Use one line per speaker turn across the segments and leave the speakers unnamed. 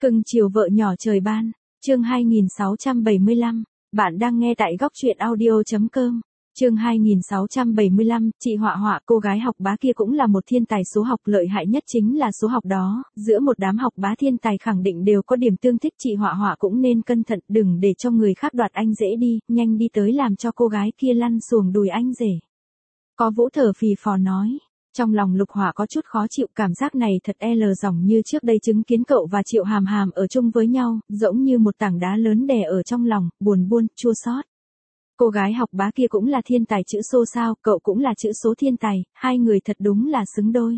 Cưng chiều vợ nhỏ trời ban, chương 2675, bạn đang nghe tại góc truyện audio.com. Chương 2675, chị Họa Họa, cô gái học bá kia cũng là một thiên tài số học, lợi hại nhất chính là số học đó, giữa một đám học bá thiên tài khẳng định đều có điểm tương thích, chị Họa Họa cũng nên cẩn thận, đừng để cho người khác đoạt anh rể đi, nhanh đi tới làm cho cô gái kia lăn xuồng đùi anh rể. Có Vũ thở phì phò nói. Trong lòng Lục Họa có chút khó chịu, cảm giác này thật dỏng như trước đây chứng kiến cậu và Triệu Hàm Hàm ở chung với nhau, giống như một tảng đá lớn đè ở trong lòng, buồn chua xót. Cô gái học bá kia cũng là thiên tài chữ số sao, cậu cũng là chữ số thiên tài, hai người thật đúng là xứng đôi.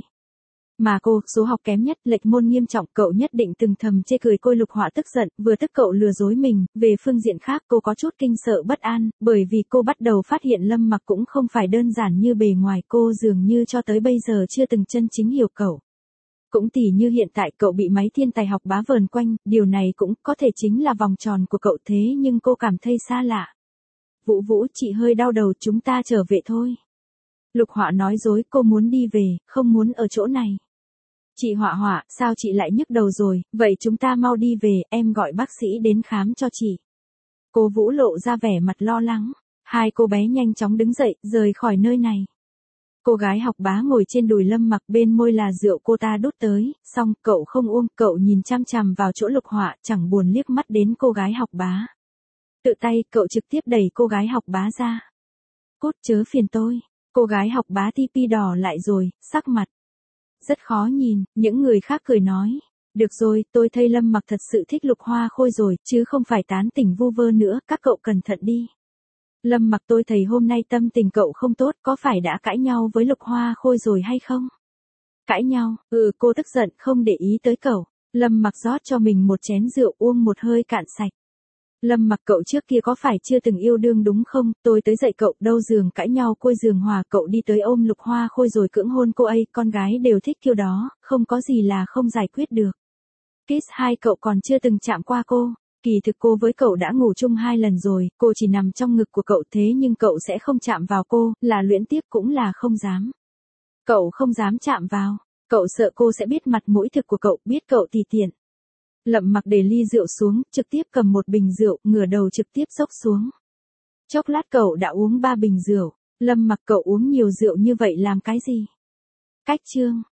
Mà cô, số học kém nhất, lệch môn nghiêm trọng, cậu nhất định từng thầm chê cười cô. Lục Họa tức giận, vừa tức cậu lừa dối mình, về phương diện khác cô có chút kinh sợ bất an, bởi vì cô bắt đầu phát hiện Lâm Mặc cũng không phải đơn giản như bề ngoài, cô dường như cho tới bây giờ chưa từng chân chính hiểu cậu. Cũng tỉ như hiện tại cậu bị mấy thiên tài học bá vờn quanh, điều này cũng có thể chính là vòng tròn của cậu, thế nhưng cô cảm thấy xa lạ. Vũ, chị hơi đau đầu, chúng ta trở về thôi. Lục Họa nói dối, cô muốn đi về, không muốn ở chỗ này. Chị Họa Họa, sao chị lại nhức đầu rồi, vậy chúng ta mau đi về, em gọi bác sĩ đến khám cho chị. Cô Vũ lộ ra vẻ mặt lo lắng, hai cô bé nhanh chóng đứng dậy, rời khỏi nơi này. Cô gái học bá ngồi trên đùi Lâm Mặc, bên môi là rượu cô ta đút tới, xong cậu không uống, cậu nhìn chăm chằm vào chỗ Lục Họa, chẳng buồn liếc mắt đến cô gái học bá. Tự tay, cậu trực tiếp đẩy cô gái học bá ra. Cút, chớ phiền tôi. Cô gái học bá tipi đỏ lại rồi, sắc mặt rất khó nhìn, những người khác cười nói. Được rồi, tôi thấy Lâm Mặc thật sự thích Lục Hoa Khôi rồi, chứ không phải tán tỉnh vu vơ nữa, các cậu cẩn thận đi. Lâm Mặc, tôi thấy hôm nay tâm tình cậu không tốt, có phải đã cãi nhau với Lục Hoa Khôi rồi hay không? Cãi nhau, cô tức giận, không để ý tới cậu. Lâm Mặc rót cho mình một chén rượu, uống một hơi cạn sạch. Lâm Mặc, cậu trước kia có phải chưa từng yêu đương đúng không? Tôi tới dạy cậu, đâu giường cãi nhau côi giường hòa, cậu đi tới ôm Lục Hoa Khôi rồi cưỡng hôn cô ấy, con gái đều thích kiểu đó, không có gì là không giải quyết được. Kiss 2, cậu còn chưa từng chạm qua cô. Kỳ thực cô với cậu đã ngủ chung 2 lần rồi, cô chỉ nằm trong ngực của cậu, thế nhưng cậu sẽ không chạm vào cô, là luyến tiếc cũng là không dám. Cậu không dám chạm vào, cậu sợ cô sẽ biết mặt mũi thực của cậu, biết cậu tùy tiện. Lâm Mặc để ly rượu xuống, trực tiếp cầm một bình rượu, ngửa đầu trực tiếp xốc xuống. Chốc lát cậu đã uống 3 bình rượu. Lâm Mặc, cậu uống nhiều rượu như vậy làm cái gì? Cách chương.